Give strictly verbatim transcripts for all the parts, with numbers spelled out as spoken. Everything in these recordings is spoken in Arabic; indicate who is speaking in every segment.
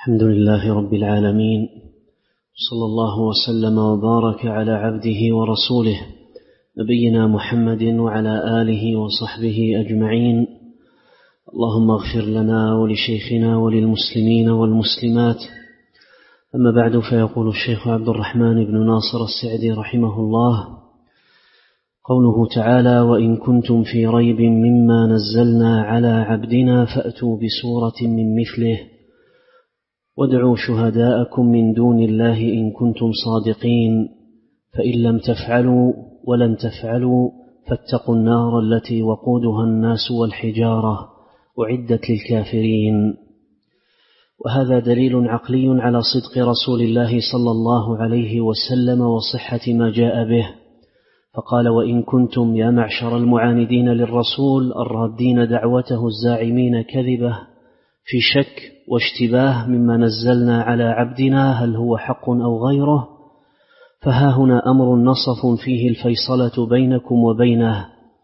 Speaker 1: الحمد لله رب العالمين، صلى الله وسلم وبارك على عبده ورسوله نبينا محمد وعلى آله وصحبه أجمعين. اللهم اغفر لنا ولشيخنا وللمسلمين والمسلمات. أما بعد، فيقول الشيخ عبد الرحمن بن ناصر السعدي رحمه الله: قوله تعالى: وإن كنتم في ريب مما نزلنا على عبدنا فأتوا بسورة من مثله وادعوا شهداءكم من دون الله إن كنتم صادقين، فإن لم تفعلوا ولن تفعلوا فاتقوا النار التي وقودها الناس والحجارة أعدت للكافرين. وهذا دليل عقلي على صدق رسول الله صلى الله عليه وسلم وصحة ما جاء به، فقال: وإن كنتم يا معشر المعاندين للرسول الرادين دعوته الزاعمين كذبه في شك واشتباه مما نزلنا على عبدنا هل هو حق أو غيره، فها هنا أمر نصف فيه الفيصلة بينكم وبينه،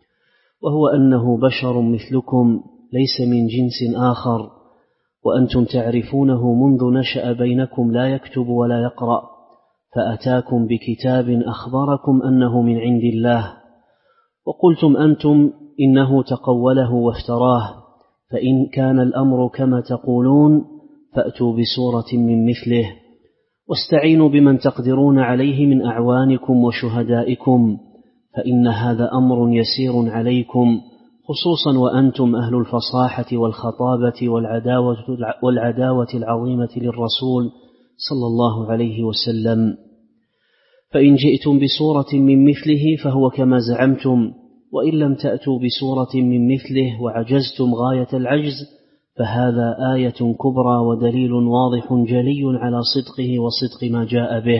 Speaker 1: وهو أنه بشر مثلكم ليس من جنس آخر، وأنتم تعرفونه منذ نشأ بينكم لا يكتب ولا يقرأ، فأتاكم بكتاب أخبركم أنه من عند الله، وقلتم أنتم إنه تقوله وافتراه، فإن كان الأمر كما تقولون فأتوا بسورة من مثله واستعينوا بمن تقدرون عليه من أعوانكم وشهدائكم، فإن هذا أمر يسير عليكم، خصوصا وأنتم أهل الفصاحة والخطابة والعداوة, والعداوة العظيمة للرسول صلى الله عليه وسلم. فإن جئتم بسورة من مثله فهو كما زعمتم، وإن لم تأتوا بسورة من مثله وعجزتم غاية العجز فهذا آية كبرى ودليل واضح جلي على صدقه وصدق ما جاء به،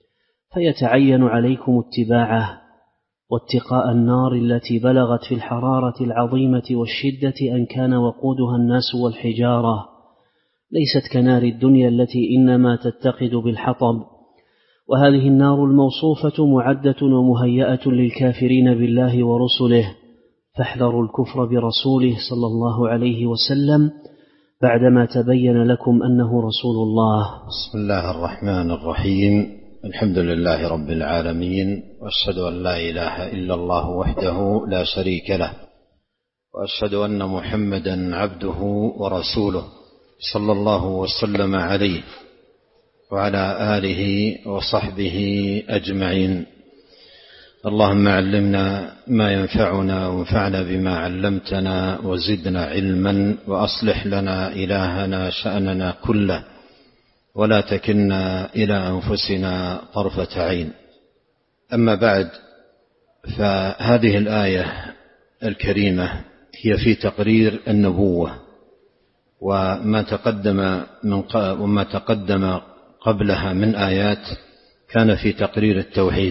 Speaker 1: فيتعين عليكم اتباعه واتقاء النار التي بلغت في الحرارة العظيمة والشدة أن كان وقودها الناس والحجارة، ليست كنار الدنيا التي إنما تتقد بالحطب. وهذه النار الموصوفة معدة ومهيئة للكافرين بالله ورسله، فاحذروا الكفر برسوله صلى الله عليه وسلم بعدما تبين لكم أنه رسول الله.
Speaker 2: بسم الله الرحمن الرحيم. الحمد لله رب العالمين، وأشهد أن لا إله إلا الله وحده لا شريك له، وأشهد أن محمدا عبده ورسوله صلى الله وسلم عليه وعلى آله وصحبه أجمعين. اللهم علمنا ما ينفعنا وانفعنا بما علمتنا وزدنا علما، وأصلح لنا إلهنا شأننا كله، ولا تكلنا إلى أنفسنا طرفة عين. أما بعد، فهذه الآية الكريمة هي في تقرير النبوة، وما تقدم من وما تقدم قبلها من آيات كان في تقرير التوحيد،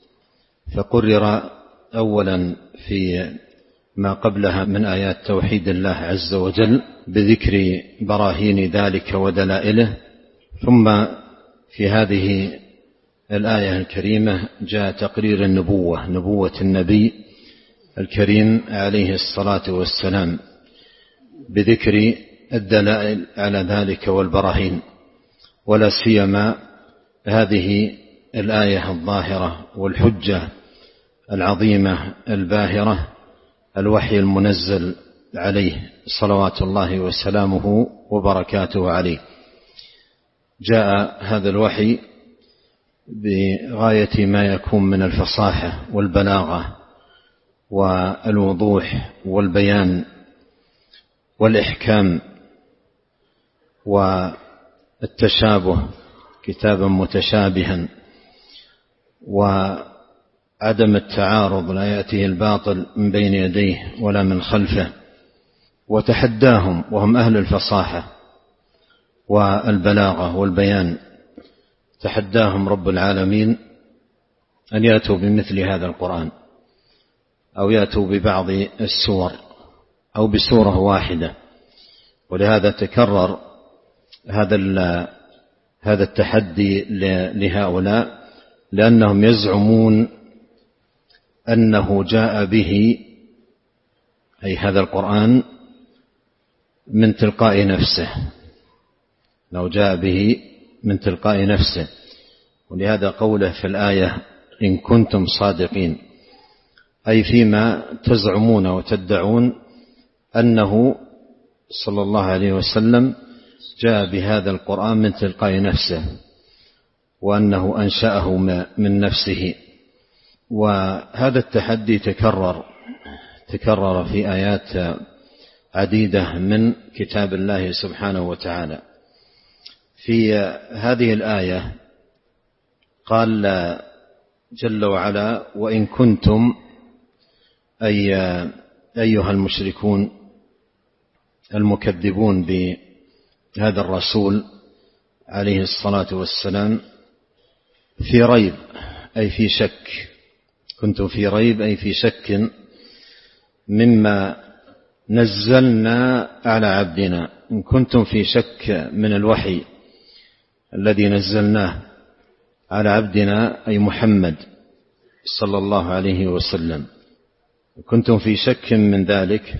Speaker 2: فقرر أولا في ما قبلها من آيات توحيد الله عز وجل بذكر براهين ذلك ودلائله، ثم في هذه الآية الكريمة جاء تقرير النبوة، نبوة النبي الكريم عليه الصلاة والسلام، بذكر الدلائل على ذلك والبراهين، ولا سيما هذه الآية الظاهرة والحجة العظيمة الباهرة، الوحي المنزل عليه صلوات الله وسلامه وبركاته عليه. جاء هذا الوحي بغاية ما يكون من الفصاحة والبلاغة والوضوح والبيان والإحكام والتشابه، كتابا متشابها، وعدم التعارض، لا يأتيه الباطل من بين يديه ولا من خلفه. وتحداهم وهم أهل الفصاحة والبلاغة والبيان، تحداهم رب العالمين أن يأتوا بمثل هذا القرآن، أو يأتوا ببعض السور أو بسورة واحدة. ولهذا تكرر هذا هذا التحدي لهؤلاء، لأنهم يزعمون أنه جاء به، أي هذا القرآن، من تلقاء نفسه، لو جاء به من تلقاء نفسه. ولهذا قوله في الآية إن كنتم صادقين، أي فيما تزعمون وتدعون أنه صلى الله عليه وسلم جاء بهذا القرآن من تلقاء نفسه وأنه أنشأه من نفسه. وهذا التحدي تكرر تكرر في آيات عديدة من كتاب الله سبحانه وتعالى. في هذه الآية قال جل وعلا وإن كنتم أي أيها المشركون المكذبون بهذا الرسول عليه الصلاة والسلام في ريب أي في شك، كنتم في ريب أي في شك مما نزلنا على عبدنا، إن كنتم في شك من الوحي الذي نزلناه على عبدنا أي محمد صلى الله عليه وسلم، كنتم في شك من ذلك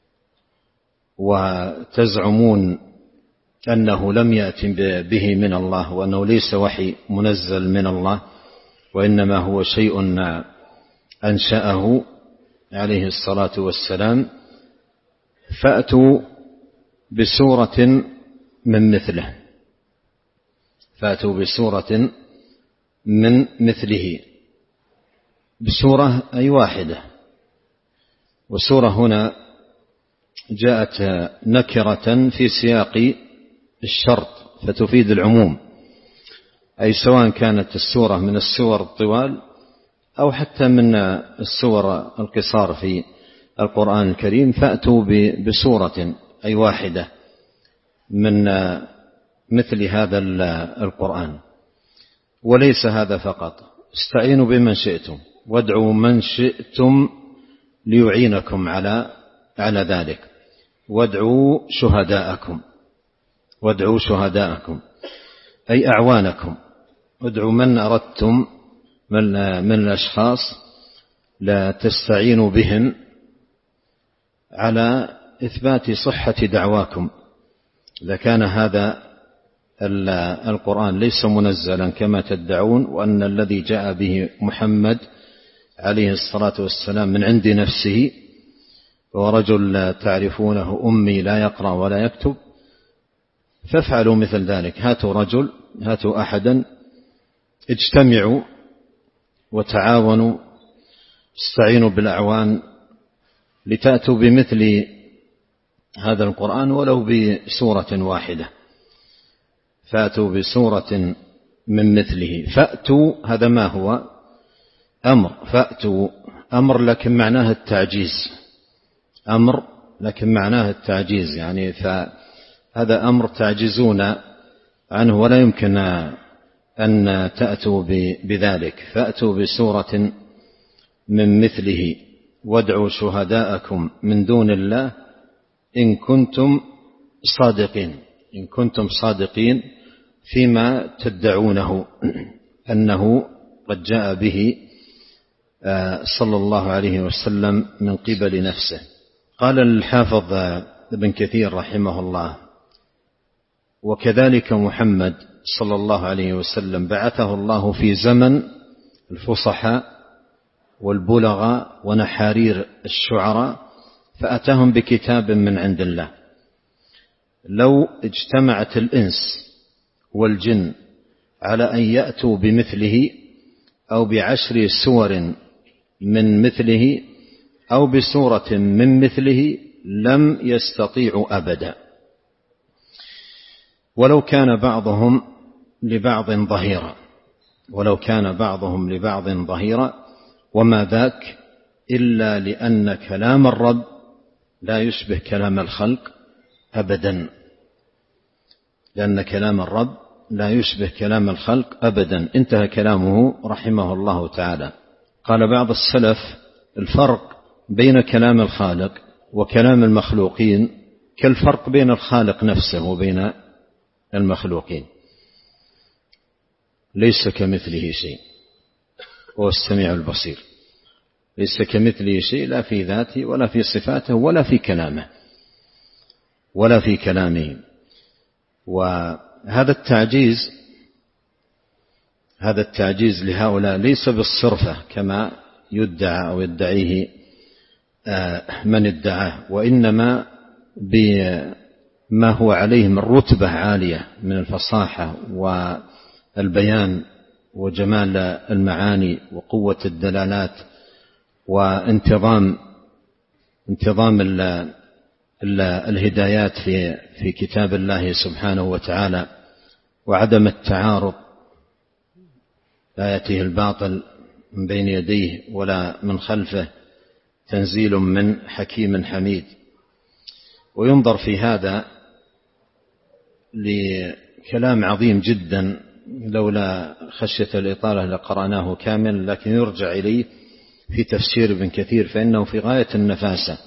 Speaker 2: وتزعمون أنه لم يأتي به من الله وأنه ليس وحي منزل من الله وإنما هو شيء أنشأه عليه الصلاة والسلام، فأتوا بسورة من مثله فأتوا بسورة من مثله بسورة أي واحدة. وسورة هنا جاءت نكرة في سياق الشرط فتفيد العموم، أي سواء كانت السورة من السور الطوال أو حتى من السور القصار في القرآن الكريم، فأتوا بسورة أي واحدة من مثل هذا القرآن. وليس هذا فقط، استعينوا بمن شئتم وادعوا من شئتم ليعينكم على على ذلك، وادعوا شهداءكم وادعوا شهداءكم أي أعوانكم، ادعوا من أردتم من, من الأشخاص لا تستعينوا بهم على إثبات صحة دعواكم. إذا كان هذا القرآن ليس منزلا كما تدعون وأن الذي جاء به محمد عليه الصلاة والسلام من عند نفسه ورجل تعرفونه أمي لا يقرأ ولا يكتب، فافعلوا مثل ذلك، هاتوا رجل هاتوا أحدا اجتمعوا وتعاونوا استعينوا بالأعوان لتأتوا بمثل هذا القرآن ولو بسورة واحدة، فأتوا بسورة من مثله. فأتوا هذا ما هو أمر، فأتوا أمر لكن معناه التعجيز، أمر لكن معناه التعجيز، يعني فهذا أمر تعجزون عنه ولا يمكن أن تأتوا بذلك. فأتوا بسورة من مثله وادعوا شهداءكم من دون الله إن كنتم صادقين، إن كنتم صادقين فيما تدعونه أنه قد جاء به صلى الله عليه وسلم من قبل نفسه. قال الحافظ ابن كثير رحمه الله وكذلك محمد صلى الله عليه وسلم بعثه الله في زمن الفصحاء والبلغاء ونحارير الشعراء، فأتاهم بكتاب من عند الله. لو اجتمعت الإنس والجن على أن يأتوا بمثله أو بعشر سور من مثله أو بسورة من مثله لم يستطيعوا أبدا، ولو كان بعضهم لبعض ظهيرا ولو كان بعضهم لبعض ظهيرا وما ذاك إلا لأن كلام الرب لا يشبه كلام الخلق أبدا، لأن كلام الرب لا يشبه كلام الخلق أبدا. انتهى كلامه رحمه الله تعالى. قال بعض السلف الفرق بين كلام الخالق وكلام المخلوقين كالفرق بين الخالق نفسه وبين المخلوقين، ليس كمثله شيء وهو السميع البصير، ليس كمثله شيء لا في ذاته ولا في صفاته ولا في كلامه ولا في كلامه. وهذا التعجيز هذا التعجيز لهؤلاء ليس بالصرفة كما يدعى أو يدعيه من ادعاه، وإنما بما هو عليه من رتبة عالية من الفصاحة والبيان وجمال المعاني وقوة الدلالات وانتظام انتظام ال ال الهدايات في في كتاب الله سبحانه وتعالى، وعدم التعارض، لا يأتيه الباطل من بين يديه ولا من خلفه، تنزيل من حكيم حميد. وينظر في هذا لكلام عظيم جدا، لولا خشية الإطالة لقرأناه كامل، لكن يرجع إليه في تفسير ابن كثير فإنه في غاية النفاسة.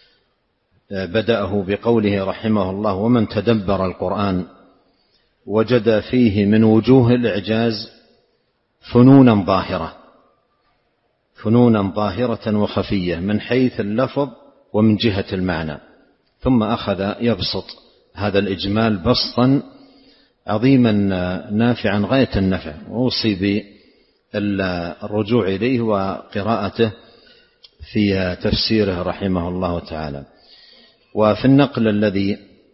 Speaker 2: بدأه بقوله رحمه الله: ومن تدبر القرآن وجد فيه من وجوه الإعجاز فنونا ظاهرة فنونا ظاهرة وخفية من حيث اللفظ ومن جهة المعنى، ثم أخذ يبسط هذا الإجمال بسطا عظيما نافعا غاية النفع، وأوصي بالرجوع إليه وقراءته في تفسيره رحمه الله تعالى. وفي النقل الذي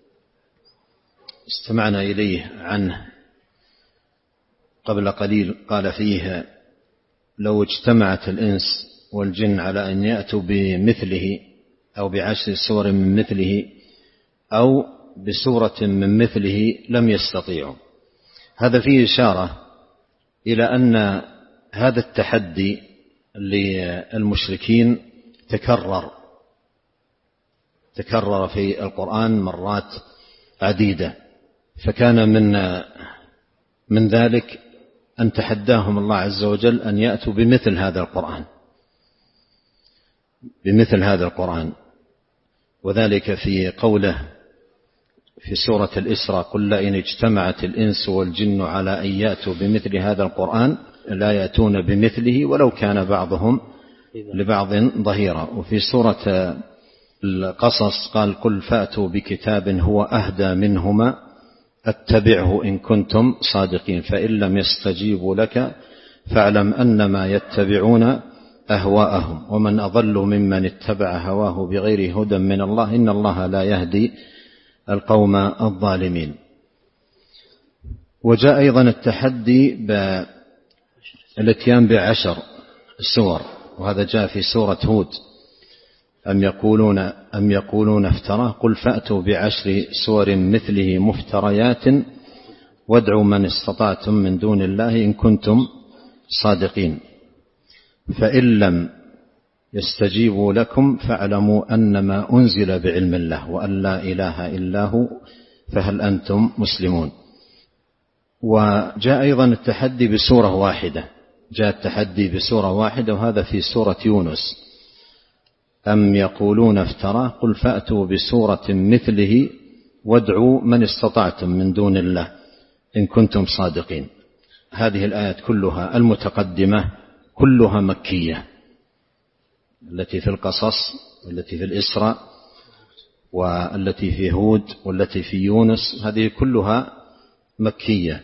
Speaker 2: استمعنا إليه عنه قبل قليل قال فيه: لو اجتمعت الإنس والجن على أن يأتوا بمثله أو بعشر سور من مثله أو بسورة من مثله لم يستطيعوا. هذا فيه إشارة إلى أن هذا التحدي للمشركين تكرر تكرر في القرآن مرات عديدة، فكان من من ذلك أن تحداهم الله عز وجل أن يأتوا بمثل هذا القرآن بمثل هذا القرآن وذلك في قوله في سورة الإسراء: قل لئن اجتمعت الإنس والجن على أن يأتوا بمثل هذا القرآن لا يأتون بمثله ولو كان بعضهم لبعض ظهيرا. وفي سورة القصص قال: قل فأتوا بكتاب هو أهدى منهما اتبعه إن كنتم صادقين فإن لم يستجيبوا لك فاعلم أنما يتبعون أهواءهم ومن أضل ممن اتبع هواه بغير هدى من الله إن الله لا يهدي القوم الظالمين. وجاء أيضا التحدي بالاتيان بعشر سور، وهذا جاء في سورة هود: أم يقولون أم يقولون افتراه قل فأتوا بعشر سور مثله مفتريات وادعوا من استطعتم من دون الله إن كنتم صادقين فإن لم يستجيبوا لكم فاعلموا أنما أنزل بعلم الله وأن لا إله إلا هو فهل أنتم مسلمون. وجاء أيضا التحدي بسورة واحدة جاء التحدي بسورة واحدة وهذا في سورة يونس: أم يقولون افتراه قل فأتوا بسورة مثله وادعوا من استطعتم من دون الله إن كنتم صادقين. هذه الآيات كلها المتقدمة كلها مكية، التي في القصص والتي في الإسراء والتي في هود والتي في يونس، هذه كلها مكية.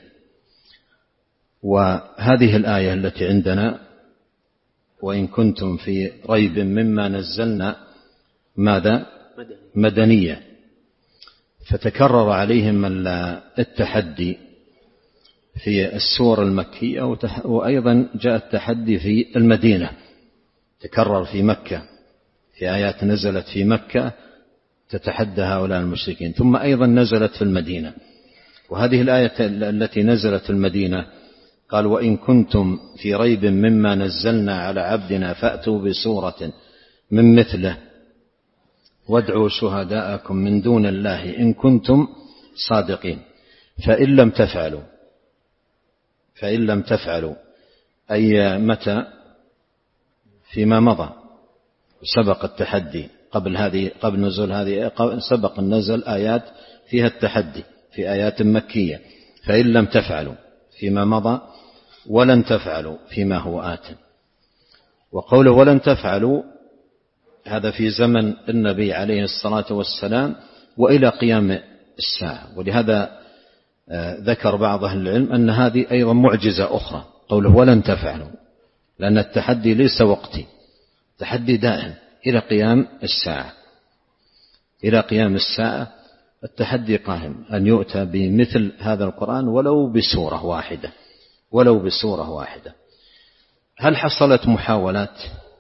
Speaker 2: وهذه الآية التي عندنا: وإن كنتم في ريب مما نزلنا ماذا؟ مدنية، فتكرر عليهم التحدي في السور المكية، وأيضا جاء التحدي في المدينة، تكرر في مكة في آيات نزلت في مكة تتحدى هؤلاء المشركين، ثم أيضا نزلت في المدينة. وهذه الآية التي نزلت في المدينة قال: وإن كنتم في ريب مما نزلنا على عبدنا فأتوا بسورة من مثله وادعوا شهداءكم من دون الله إن كنتم صادقين فإن لم تفعلوا فإن لم تفعلوا أي متى؟ فيما مضى، سبق التحدي قبل هذه قبل نزول هذه سبق النزل آيات فيها التحدي في آيات مكية. فإن لم تفعلوا فيما مضى ولن تفعلوا فيما هو آت. وقوله ولن تفعلوا هذا في زمن النبي عليه الصلاة والسلام وإلى قيام الساعة. ولهذا ذكر بعض أهل العلم أن هذه أيضا معجزة أخرى، قوله ولن تفعلوا، لأن التحدي ليس وقتي، تحدي دائم إلى قيام الساعة، إلى قيام الساعة التحدي قائم، أن يؤتى بمثل هذا القرآن ولو بسورة واحدة، ولو بسورة واحدة. هل حصلت محاولات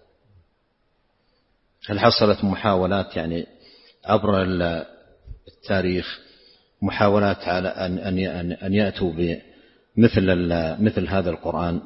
Speaker 2: هل حصلت محاولات يعني عبر التاريخ، محاولات على أن أن أن يأتوا بمثل مثل هذا القرآن؟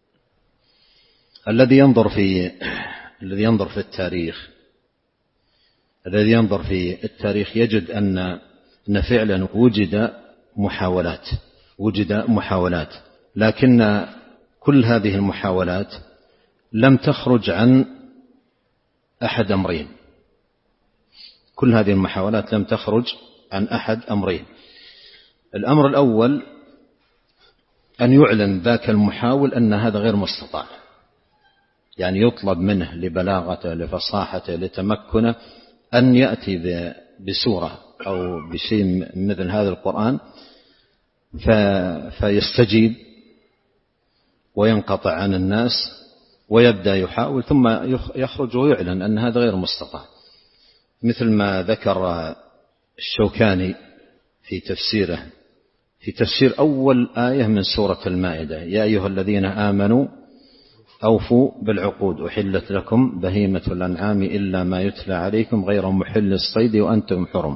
Speaker 2: الذي ينظر في الذي ينظر في التاريخ الذي ينظر في التاريخ يجد أن أن فعلا وجد محاولات وجد محاولات لكن كل هذه المحاولات لم تخرج عن أحد أمرين. كل هذه المحاولات لم تخرج عن أحد أمرين. الأمر الأول أن يعلن ذاك المحاول أن هذا غير مستطاع، يعني يطلب منه لبلاغته لفصاحته لتمكنه أن يأتي بسورة أو بشيء مثل هذا القرآن فيستجيب وينقطع عن الناس ويبدأ يحاول ثم يخرج ويعلن أن هذا غير مستطاع، مثل ما ذكر الشوكاني في تفسيره في تفسير أول آية من سورة المائدة: يا أيها الذين آمنوا أوفوا بالعقود أحلت لكم بهيمة الأنعام إلا ما يتلى عليكم غير محل الصيد وأنتم حرم.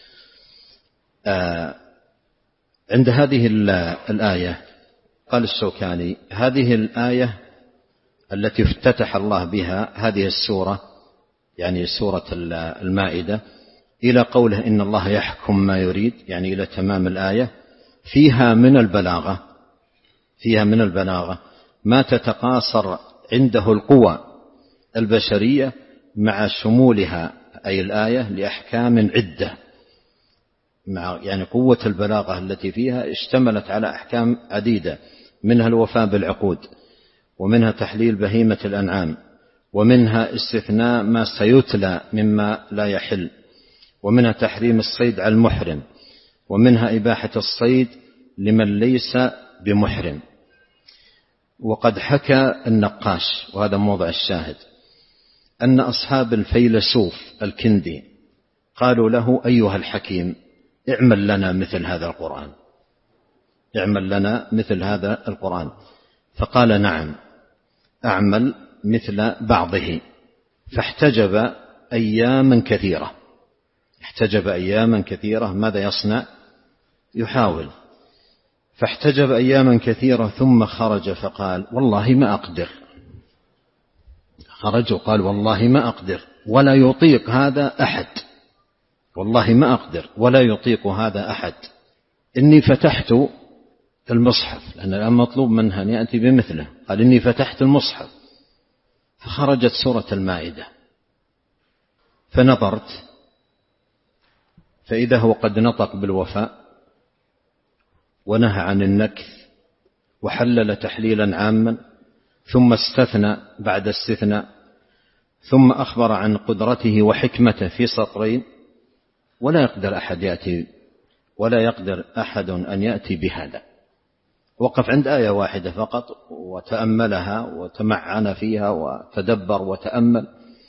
Speaker 2: آه عند هذه الآية قال الشوكاني: هذه الآية التي افتتح الله بها هذه السورة، يعني سورة المائدة، إلى قوله إن الله يحكم ما يريد، يعني إلى تمام الآية، فيها من البلاغة فيها من البلاغة ما تتقاصر عنده القوى البشرية مع شمولها أي الآية لأحكام عدة، مع يعني قوة البلاغة التي فيها اشتملت على أحكام عديدة، منها الوفاء بالعقود، ومنها تحليل بهيمة الأنعام، ومنها استثناء ما سيتلى مما لا يحل، ومنها تحريم الصيد على المحرم، ومنها إباحة الصيد لمن ليس بمحرم. وقد حكى النقاش، وهذا موضع الشاهد، أن أصحاب الفيلسوف الكندي قالوا له: أيها الحكيم اعمل لنا مثل هذا القرآن اعمل لنا مثل هذا القرآن فقال: نعم أعمل مثل بعضه. فاحتجب أياما كثيرة احتجب أياما كثيرة ماذا يصنع؟ يحاول. فاحتجب أياما كثيرة ثم خرج فقال: والله ما أقدر. خرج وقال: والله ما أقدر ولا يطيق هذا أحد والله ما أقدر ولا يطيق هذا أحد إني فتحت المصحف، لأن الآن مطلوب منها أن يأتي بمثله. قال: إني فتحت المصحف. فخرجت سورة المائدة فنظرت فإذا هو قد نطق بالوفاء ونهى عن النكث وحلل تحليلا عاما، ثم استثنى بعد استثناء، ثم أخبر عن قدرته وحكمته في سطرين، ولا يقدر أحد يأتي ولا يقدر أحد أن يأتي بهذا. وقف عند آية واحدة فقط وتأملها وتمعن فيها وتدبر وتأمل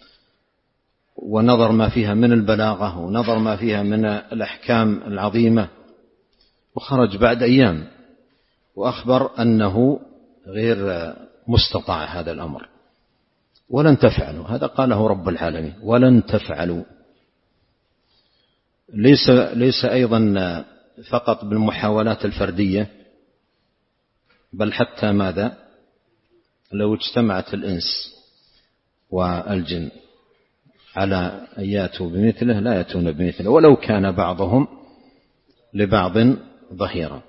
Speaker 2: ونظر ما فيها من البلاغة ونظر ما فيها من الأحكام العظيمة، وخرج بعد أيام وأخبر أنه غير مستطاع هذا الأمر. ولن تفعلوا، هذا قاله رب العالمين: ولن تفعلوا. ليس, ليس أيضا فقط بالمحاولات الفردية، بل حتى ماذا لو اجتمعت الإنس والجن على أن يأتوا بمثله لا يأتون بمثله ولو كان بعضهم لبعض ظهيرا.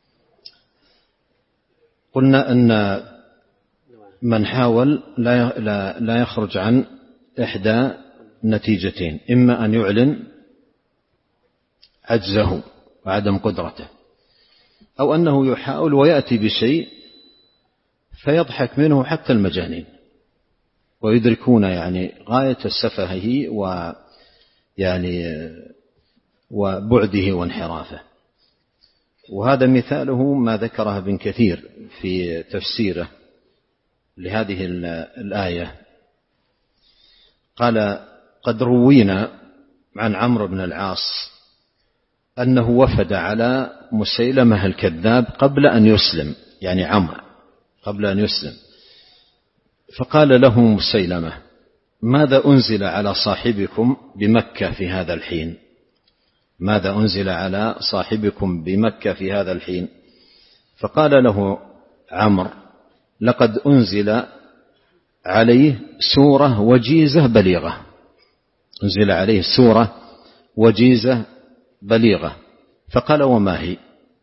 Speaker 2: قلنا أن من حاول لا يخرج عن إحدى نتيجتين: إما أن يعلن عجزه وعدم قدرته، أو أنه يحاول ويأتي بشيء فيضحك منه حتى المجانين ويدركون يعني غاية سفهه ويعني وبعده وانحرافه. وهذا مثاله ما ذكره ابن كثير في تفسيره لهذه الآية. قال: قد روينا عن عمرو بن العاص أنه وفد على مسيلمة الكذاب قبل أن يسلم، يعني عمرو قبل أن يسلم، فقال له مسيلمة: ماذا أنزل على صاحبكم بمكة في هذا الحين؟ ماذا أنزل على صاحبكم بمكة في هذا الحين؟ فقال له عمرو: لقد أنزل عليه سورة وجيزة بليغة. أنزل عليه سورة وجيزة بليغة. فقال: وما هي؟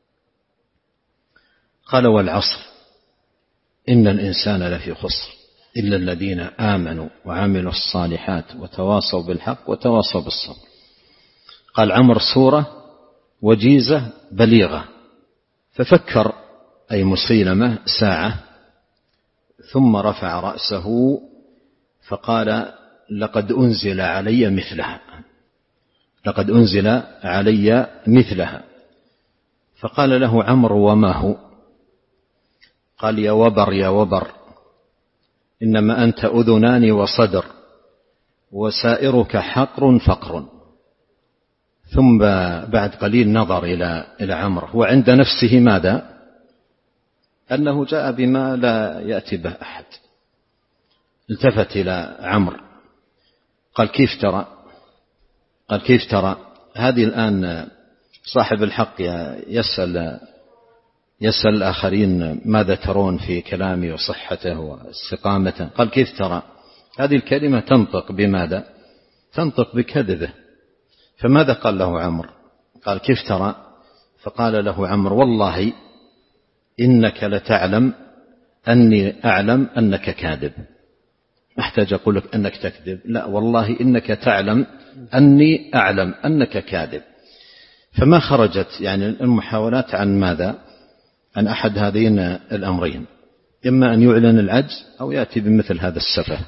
Speaker 2: قال: والعصر إن الإنسان لفي خسر إلا الذين آمنوا وعملوا الصالحات وتواصوا بالحق وتواصوا بالصبر. قال عمرو: سورة وجيزة بليغة. ففكر أي مسيلمة ساعة ثم رفع رأسه فقال: لقد أنزل علي مثلها، لقد أنزل علي مثلها. فقال له عمرو: وما هو؟ قال: يا وبر يا وبر، إنما أنت أذنان وصدر وسائرك حقر فقر. ثم بعد قليل نظر إلى إلى عمرو وعند نفسه ماذا؟ أنه جاء بما لا يأتي به أحد. التفت إلى عمرو قال: كيف ترى؟ قال: كيف ترى؟ هذه الآن صاحب الحق يسأل يسأل الآخرين: ماذا ترون في كلامي وصحته واستقامته؟ قال: كيف ترى؟ هذه الكلمة تنطق بماذا؟ تنطق بكذبه. فماذا قال له عمرو؟ قال: كيف ترى؟ فقال له عمرو: والله إنك لتعلم أني أعلم أنك كاذب. أحتاج أقول لك أنك تكذب؟ لا، والله إنك تعلم أني أعلم أنك كاذب. فما خرجت يعني المحاولات عن ماذا؟ عن أحد هذين الأمرين، إما أن يعلن العجز أو يأتي بمثل هذا السفه،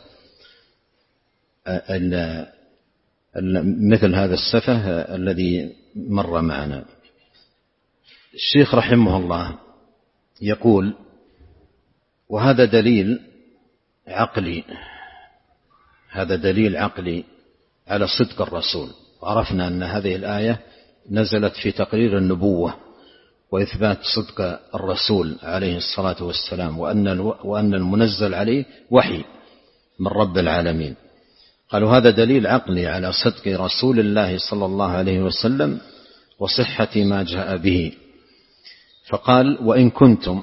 Speaker 2: مثل هذا السفه الذي مر معنا. الشيخ رحمه الله يقول: وهذا دليل عقلي، هذا دليل عقلي على صدق الرسول. وعرفنا أن هذه الآية نزلت في تقرير النبوة وإثبات صدق الرسول عليه الصلاة والسلام، وأن وأن المنزل عليه وحي من رب العالمين. قالوا هذا دليل عقلي على صدق رسول الله صلى الله عليه وسلم وصحة ما جاء به. فقال: وإن كنتم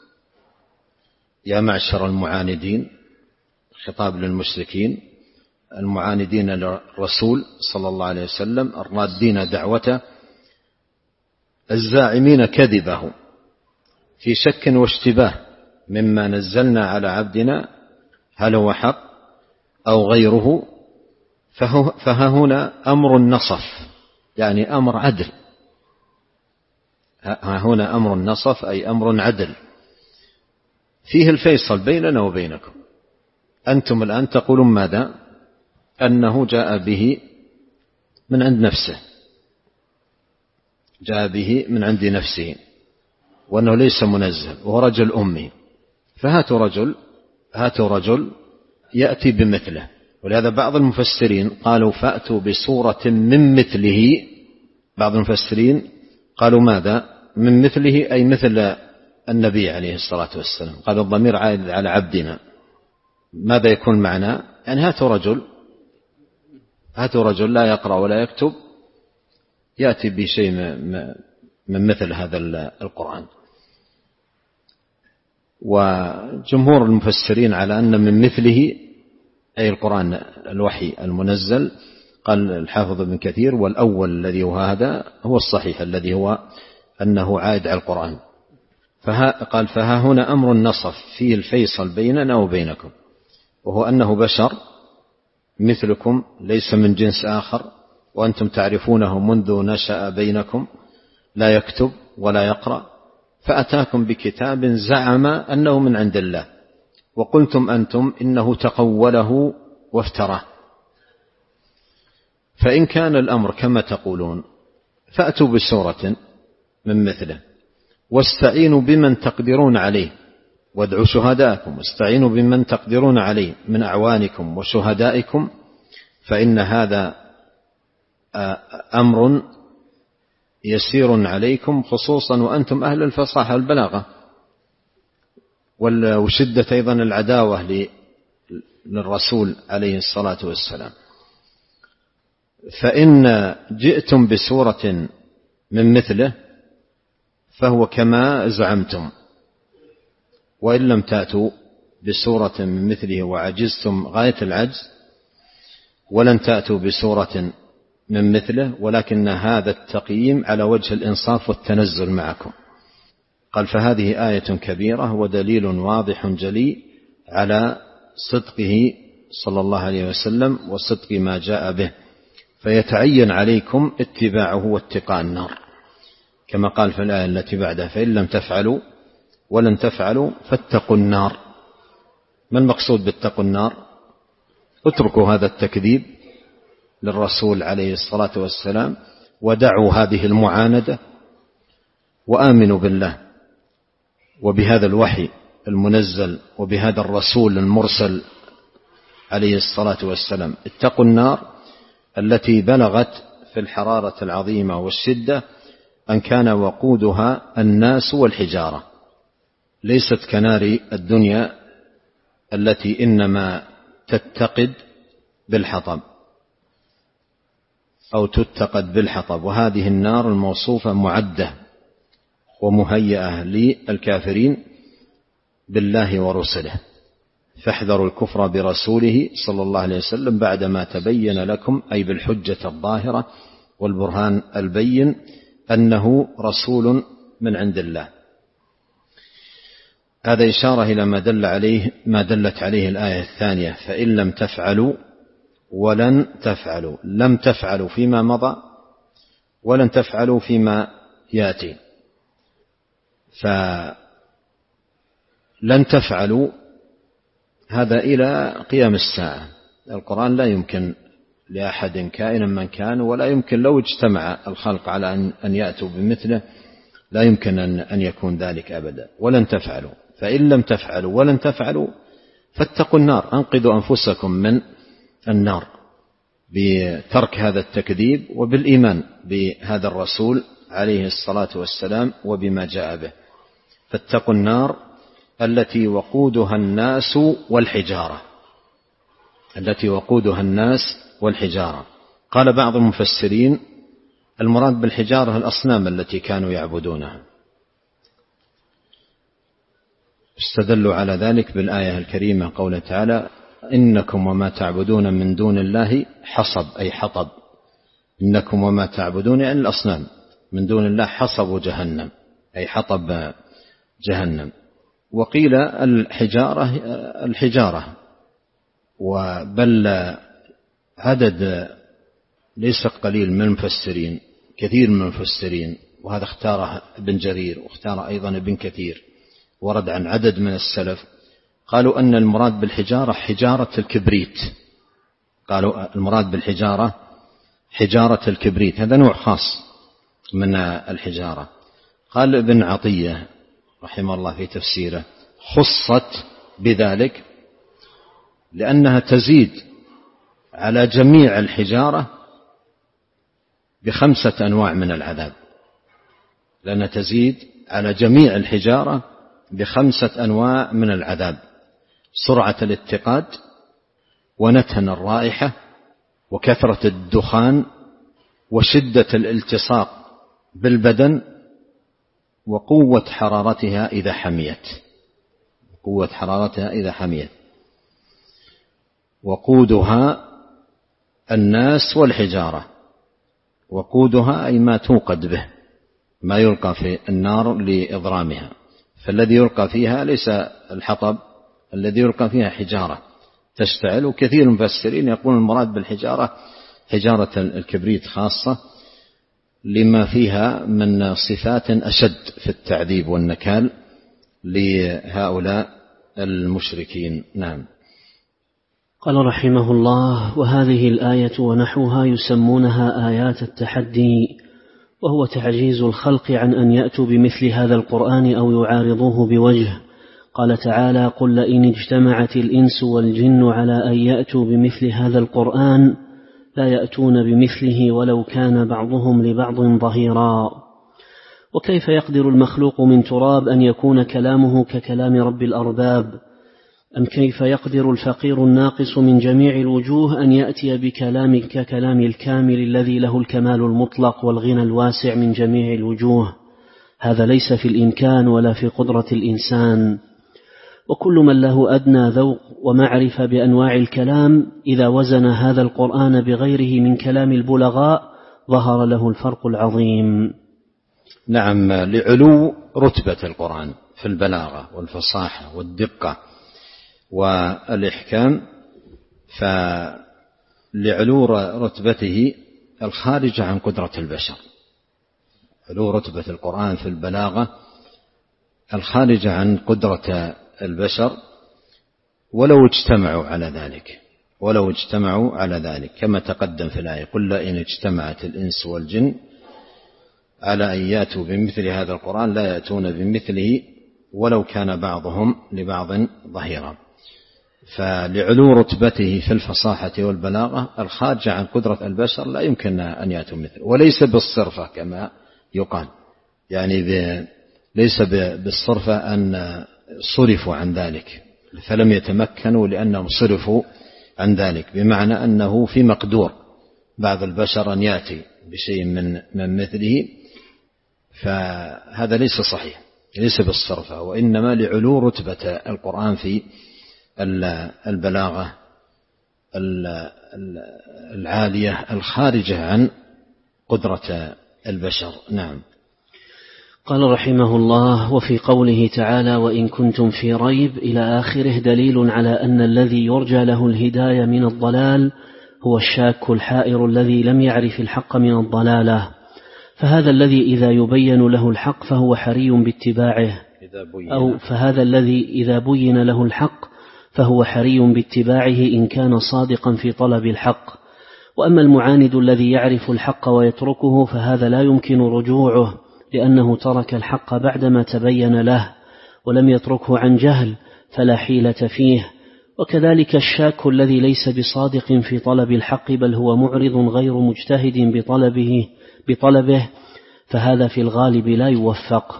Speaker 2: يا معشر المعاندين، خطاب للمشركين المعاندين للرسول صلى الله عليه وسلم الرادين دعوته الزاعمين كذبه في شك واشتباه مما نزلنا على عبدنا هل هو حق أو غيره، فها هنا أمر نصف، يعني أمر عدل. ها هنا أمر نصف أي أمر عدل فيه الفيصل بيننا وبينكم. أنتم الآن تقولون ماذا؟ أنه جاء به من عند نفسه، جاء به من عند نفسه، وأنه ليس منزل، وهو رجل أمي. فهاتوا رجل هاتوا رجل يأتي بمثله. ولهذا بعض المفسرين قالوا: فأتوا بصورة من مثله. بعض المفسرين قالوا ماذا؟ من مثله أي مثل النبي عليه الصلاة والسلام. قال الضمير عائد على عبدنا. ماذا يكون معنا؟ يعني هاتوا رجل هاتوا رجل لا يقرأ ولا يكتب يأتي بشيء من مثل هذا القرآن. وجمهور المفسرين على أن من مثله أي القرآن الوحي المنزل. قال الحافظ ابن كثير: والأول الذي هو هذا هو الصحيح الذي هو أنه عائد على القرآن. فها قال: فها هنا أمر نصف فيه الفيصل بيننا وبينكم، وهو أنه بشر مثلكم ليس من جنس آخر، وأنتم تعرفونه منذ نشأ بينكم لا يكتب ولا يقرأ، فأتاكم بكتاب زعم أنه من عند الله، وقلتم أنتم إنه تقوله وافتراه. فإن كان الأمر كما تقولون فأتوا بسورة من مثله واستعينوا بمن تقدرون عليه وادعوا شهداءكم، واستعينوا بمن تقدرون عليه من أعوانكم وشهدائكم، فإن هذا أمر يسير عليكم، خصوصا وأنتم أهل الفصاحة والبلاغة وشدة أيضا العداوة للرسول عليه الصلاة والسلام. فإن جئتم بسورة من مثله فهو كما زعمتم، وإن لم تأتوا بسورة من مثله وعجزتم غاية العجز ولن تأتوا بسورة من مثله، ولكن هذا التقييم على وجه الإنصاف والتنزل معكم. قال فهذه آية كبيرة ودليل واضح جلي على صدقه صلى الله عليه وسلم وصدق ما جاء به، فيتعين عليكم اتباعه واتقاء النار، كما قال في الآية التي بعدها فإن لم تفعلوا ولن تفعلوا فاتقوا النار. ما المقصود باتقوا النار؟ اتركوا هذا التكذيب للرسول عليه الصلاة والسلام، ودعوا هذه المعاندة، وآمنوا بالله وبهذا الوحي المنزل وبهذا الرسول المرسل عليه الصلاة والسلام. اتقوا النار التي بلغت في الحرارة العظيمة والشدة أن كان وقودها الناس والحجارة، ليست كنار الدنيا التي إنما تتقد بالحطب أو تتقد بالحطب، وهذه النار الموصوفة معدة ومهيئة للكافرين بالله ورسله. فاحذروا الكفر برسوله صلى الله عليه وسلم بعدما تبين لكم، أي بالحجة الظاهرة والبرهان البين، أنه رسول من عند الله. هذا إشارة إلى ما دل عليه ما دلت عليه الآية الثانية فإن لم تفعلوا ولن تفعلوا. لم تفعلوا فيما مضى ولن تفعلوا فيما يأتي. فلن تفعلوا هذا إلى قيام الساعة. القرآن لا يمكن لأحد كائنا من كان، ولا يمكن لو اجتمع الخلق على أن يأتوا بمثله لا يمكن أن يكون ذلك أبدا. ولن تفعلوا فإن لم تفعلوا ولن تفعلوا فاتقوا النار، أنقذوا أنفسكم من النار بترك هذا التكذيب وبالإيمان بهذا الرسول عليه الصلاة والسلام وبما جاء به. فاتقوا النار التي وقودها الناس والحجارة التي وقودها الناس والحجارة. قال بعض المفسرين المراد بالحجارة الأصنام التي كانوا يعبدونها، استدلوا على ذلك بالآية الكريمة قوله تعالى إنكم وما تعبدون من دون الله حصب، أي حطب. إنكم وما تعبدون يعني الأصنام من دون الله حصب جهنم، أي حطب جهنم. وقيل الحجارة الحجارة وبل عدد ليس قليل من المفسرين، كثير من المفسرين، وهذا اختاره ابن جرير واختار أيضا ابن كثير، ورد عن عدد من السلف، قالوا أن المراد بالحجارة حجارة الكبريت. قالوا المراد بالحجارة حجارة الكبريت، هذا نوع خاص من الحجارة. قال ابن عطية رحمه الله في تفسيره خصت بذلك لأنها تزيد على جميع الحجارة بخمسة أنواع من العذاب، لأنها تزيد على جميع الحجارة بخمسة أنواع من العذاب: سرعة الاتقاد، ونتن الرائحة، وكثرة الدخان، وشدة الالتصاق بالبدن، وقوة حرارتها إذا حميت قوة حرارتها إذا حميت. وقودها الناس والحجارة. وقودها أي ما توقد به، ما يلقى في النار لإضرامها. فالذي يلقى فيها ليس الحطب، الذي يلقى فيها حجارة تشتعل. وكثير من المفسرين يقولون المراد بالحجارة حجارة الكبريت خاصة، لما فيها من صفات أشد في التعذيب والنكال لهؤلاء المشركين. نعم.
Speaker 1: قال رحمه الله: وهذه الآية ونحوها يسمونها آيات التحدي، وهو تعجيز الخلق عن أن يأتوا بمثل هذا القرآن أو يعارضوه بوجه. قال تعالى: قل لئن اجتمعت الإنس والجن على أن يأتوا بمثل هذا القرآن لا يأتون بمثله ولو كان بعضهم لبعض ظهيرا. وكيف يقدر المخلوق من تراب أن يكون كلامه ككلام رب الأرباب؟ أم كيف يقدر الفقير الناقص من جميع الوجوه أن يأتي بكلام ككلام الكامل الذي له الكمال المطلق والغنى الواسع من جميع الوجوه؟ هذا ليس في الإمكان ولا في قدرة الإنسان. وكل من له أدنى ذوق ومعرفة بأنواع الكلام إذا وزن هذا القرآن بغيره من كلام البلغاء ظهر له الفرق العظيم.
Speaker 2: نعم، لعلو رتبة القرآن في البلاغة والفصاحة والدقة والإحكام، فلعلو رتبته الخارجة عن قدرة البشر. علو رتبة القرآن في البلاغة الخارجة عن قدرة البشر ولو اجتمعوا على ذلك ولو اجتمعوا على ذلك كما تقدم في الآية: قل لئن اجتمعت الإنس والجن على أن يأتوا بمثل هذا القرآن لا يأتون بمثله ولو كان بعضهم لبعض ظهيرا. فلعلو رتبته في الفصاحة والبلاغة الخارجة عن قدرة البشر لا يمكن أن يأتوا مثله، وليس بالصرفة كما يقال، يعني ليس بالصرفة أن صرفوا عن ذلك فلم يتمكنوا لأنهم صرفوا عن ذلك، بمعنى أنه في مقدور بعض البشر أن يأتي بشيء من من مثله، فهذا ليس صحيح، ليس بالصرفة، وإنما لعلو رتبة القرآن في البلاغة العالية الخارجة عن قدرة البشر. نعم.
Speaker 1: قال رحمه الله: وفي قوله تعالى: وإن كنتم في ريب إلى آخره دليل على أن الذي يرجى له الهداية من الضلال هو الشاك الحائر الذي لم يعرف الحق من الضلالة، فهذا الذي إذا يبين له الحق فهو حري باتباعه، أو فهذا الذي إذا بين له الحق فهو حري باتباعه إن كان صادقا في طلب الحق. وأما المعاند الذي يعرف الحق ويتركه فهذا لا يمكن رجوعه، لأنه ترك الحق بعدما تبين له ولم يتركه عن جهل فلا حيلة فيه. وكذلك الشاك الذي ليس بصادق في طلب الحق بل هو معرض غير مجتهد بطلبه, بطلبه فهذا في الغالب لا يوفق.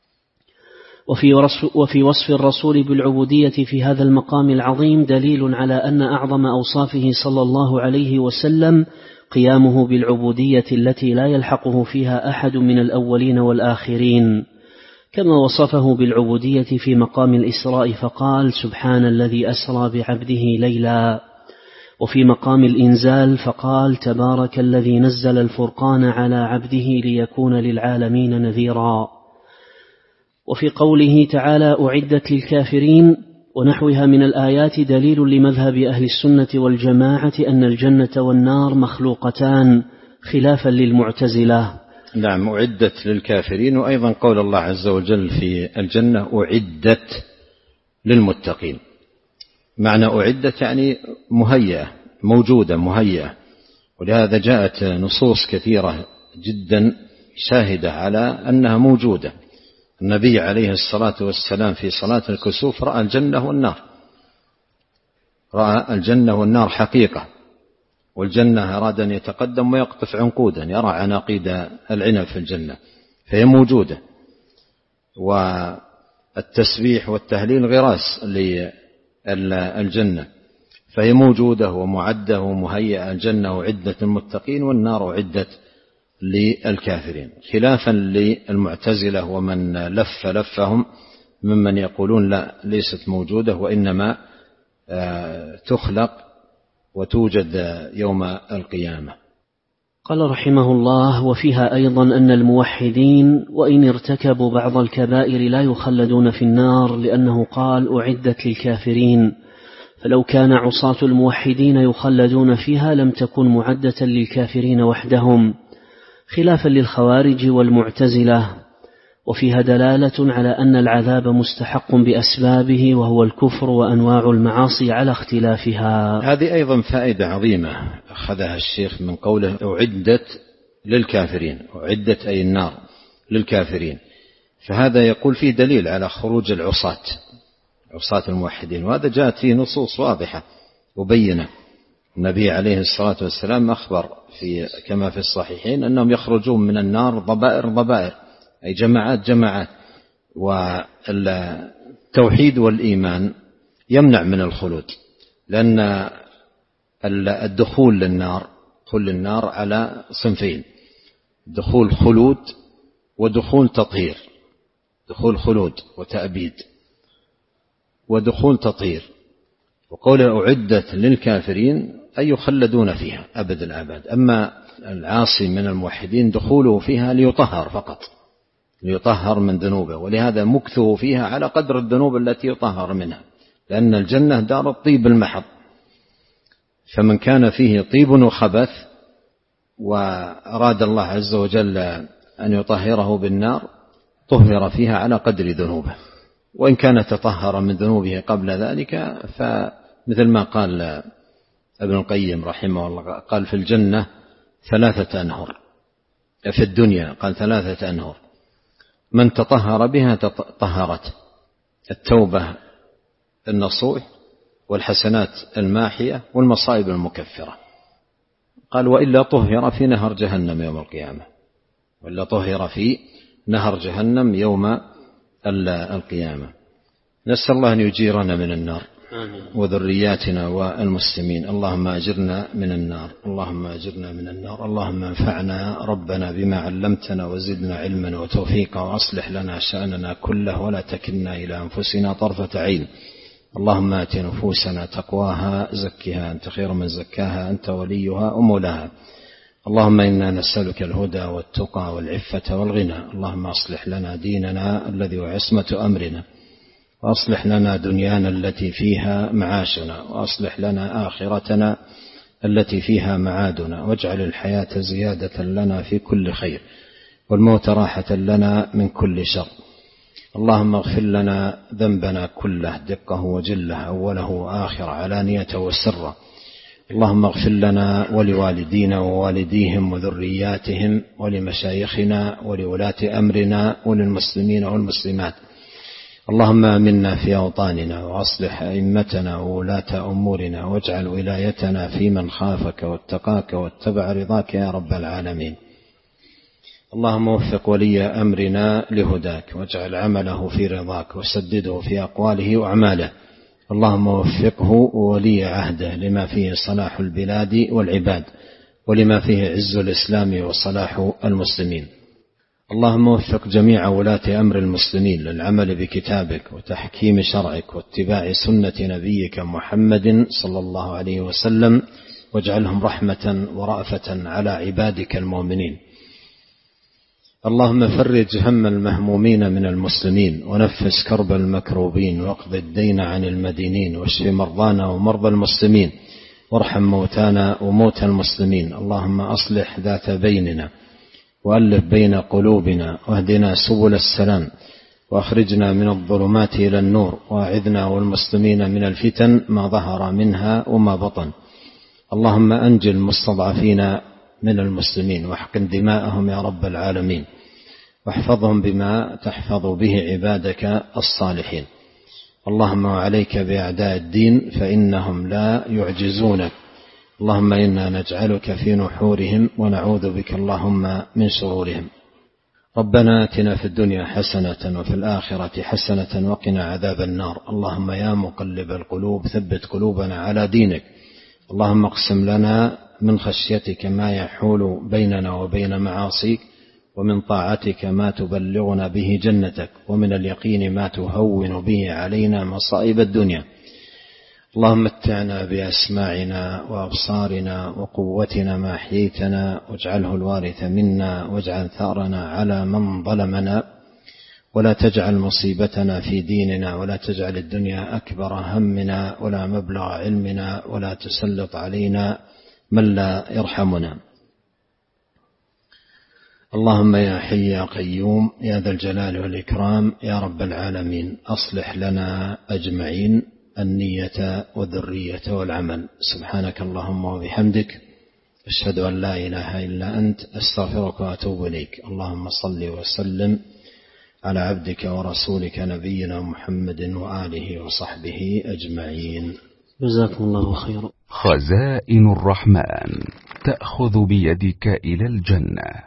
Speaker 1: وفي وصف الرسول بالعبودية في هذا المقام العظيم دليل على أن أعظم أوصافه صلى الله عليه وسلم قيامه بالعبودية التي لا يلحقه فيها أحد من الأولين والآخرين، كما وصفه بالعبودية في مقام الإسراء فقال: سبحان الذي أسرى بعبده ليلا. وفي مقام الإنزال فقال: تبارك الذي نزل الفرقان على عبده ليكون للعالمين نذيرا. وفي قوله تعالى: أعدت للكافرين ونحوها من الآيات دليل لمذهب أهل السنة والجماعة أن الجنة والنار مخلوقتان خلافا للمعتزلة.
Speaker 2: نعم، أعدت للكافرين، وأيضا قول الله عز وجل في الجنة: أعدت للمتقين. معنى أعدت يعني مهيئة، موجودة مهيئة، ولهذا جاءت نصوص كثيرة جدا شاهدة على أنها موجودة. النبي عليه الصلاة والسلام في صلاة الكسوف رأى الجنة والنار، رأى الجنة والنار حقيقة، والجنة أراد أن يتقدم ويقطف عنقودا، يرى عناقيد العنب في الجنة، فهي موجودة. والتسبيح والتهليل غراس للجنة، فهي موجودة ومعدة ومهيئة. الجنة أعدت للمتقين والنار أعدت للكافرين، خلافا للمعتزلة ومن لف لفهم ممن يقولون لا، ليست موجودة وإنما تخلق وتوجد يوم القيامة.
Speaker 1: قال رحمه الله: وفيها أيضا أن الموحدين وإن ارتكبوا بعض الكبائر لا يخلدون في النار، لأنه قال: أعدت للكافرين، فلو كان عصاة الموحدين يخلدون فيها لم تكن معدة للكافرين وحدهم، خلافا للخوارج والمعتزلة. وفيها دلالة على أن العذاب مستحق بأسبابه وهو الكفر وأنواع المعاصي على اختلافها.
Speaker 2: هذه أيضا فائدة عظيمة أخذها الشيخ من قوله: أعدت للكافرين، أعدت أي النار للكافرين. فهذا يقول فيه دليل على خروج العصاة، عصاة الموحدين، وهذا جاءت فيه نصوص واضحة وبينة. النبي عليه الصلاة والسلام أخبر في كما في الصحيحين أنهم يخرجون من النار ضبائر ضبائر، أي جماعات جماعات. والتوحيد والإيمان يمنع من الخلود، لأن الدخول للنار دخول النار على صنفين: دخول خلود ودخول تطهير، دخول خلود وتأبيد ودخول تطهير. وقوله أعدت للكافرين أي يخلدون فيها أبد الآباد. أما العاصي من الموحدين دخوله فيها ليطهر فقط، ليطهر من ذنوبه، ولهذا مكثه فيها على قدر الذنوب التي يطهر منها، لأن الجنة دار الطيب المحض. فمن كان فيه طيب وخبث وأراد الله عز وجل أن يطهره بالنار طهر فيها على قدر ذنوبه، وإن كان تطهر من ذنوبه قبل ذلك فمثل ما قال ابن القيم رحمه الله، قال في الجنة ثلاثة أنهر، في الدنيا قال ثلاثة أنهر من تطهر بها طهرت: التوبة النصوح، والحسنات الماحية، والمصائب المكفرة. قال: وإلا طهر في نهر جهنم يوم القيامة، وإلا طهر في نهر جهنم يوم القيامة. نسأل الله أن يجيرنا من النار وذرياتنا والمسلمين. اللهم أجرنا من النار، اللهم أجرنا من النار. اللهم انفعنا ربنا بما علمتنا وزدنا علما وتوفيقا، وأصلح لنا شأننا كله ولا تكلنا إلى أنفسنا طرفة عين. اللهم آت نفوسنا تقواها زكها أنت خير من زكاها أنت وليها ومولاها. اللهم إنا نسألك الهدى والتقى والعفة والغنى. اللهم أصلح لنا ديننا الذي هو عصمة أمرنا، وأصلح لنا دنيانا التي فيها معاشنا، وأصلح لنا آخرتنا التي فيها معادنا، واجعل الحياة زيادة لنا في كل خير، والموت راحة لنا من كل شر. اللهم اغفر لنا ذنبنا كله دقه وجله، أوله وآخر، علانيته وسره. اللهم اغفر لنا ولوالدينا ووالديهم وذرياتهم ولمشايخنا ولولاة أمرنا وللمسلمين والمسلمات. اللهم آمنا في أوطاننا، وأصلح أئمتنا وولاة أمورنا، واجعل ولايتنا في من خافك واتقاك واتبع رضاك يا رب العالمين. اللهم وفق ولي أمرنا لهداك، واجعل عمله في رضاك، وسدده في أقواله وأعماله. اللهم وفقه وولي عهده لما فيه صلاح البلاد والعباد، ولما فيه عز الإسلام وصلاح المسلمين. اللهم وفق جميع ولاة أمر المسلمين للعمل بكتابك وتحكيم شرعك واتباع سنة نبيك محمد صلى الله عليه وسلم، واجعلهم رحمة ورأفة على عبادك المؤمنين. اللهم فرج هم المهمومين من المسلمين، ونفس كرب المكروبين، واقض الدين عن المدينين، واشف مرضانا ومرضى المسلمين، وارحم موتانا وموتى المسلمين. اللهم أصلح ذات بيننا، وألف بين قلوبنا، واهدنا سبل السلام، وأخرجنا من الظلمات إلى النور، وأعذنا والمسلمين من الفتن ما ظهر منها وما بطن. اللهم أنجل المستضعفين من المسلمين، واحقن دماءهم يا رب العالمين، واحفظهم بما تحفظ به عبادك الصالحين. اللهم وعليك بأعداء الدين فإنهم لا يعجزونك. اللهم إنا نجعلك في نحورهم، ونعوذ بك اللهم من شرورهم. ربنا آتنا في الدنيا حسنة وفي الآخرة حسنة وقنا عذاب النار. اللهم يا مقلب القلوب ثبت قلوبنا على دينك. اللهم اقسم لنا من خشيتك ما يحول بيننا وبين معاصيك، ومن طاعتك ما تبلغنا به جنتك، ومن اليقين ما تهون به علينا مصائب الدنيا. اللهم متعنا بأسماعنا وأبصارنا وقوتنا ما أحييتنا، واجعله الوارث منا، واجعل ثأرنا على من ظلمنا، ولا تجعل مصيبتنا في ديننا، ولا تجعل الدنيا أكبر همنا ولا مبلغ علمنا، ولا تسلط علينا من لا يرحمنا. اللهم يا حي يا قيوم يا ذا الجلال والإكرام يا رب العالمين، أصلح لنا أجمعين النية والذرية والعمل. سبحانك اللهم وبحمدك، أشهد أن لا إله إلا أنت أستغفرك وأتوب إليك. اللهم صل وسلم على عبدك ورسولك نبينا محمد وآله وصحبه أجمعين.
Speaker 1: جزاكم الله خيرا.
Speaker 3: خزائن الرحمن تأخذ بيدك إلى الجنة.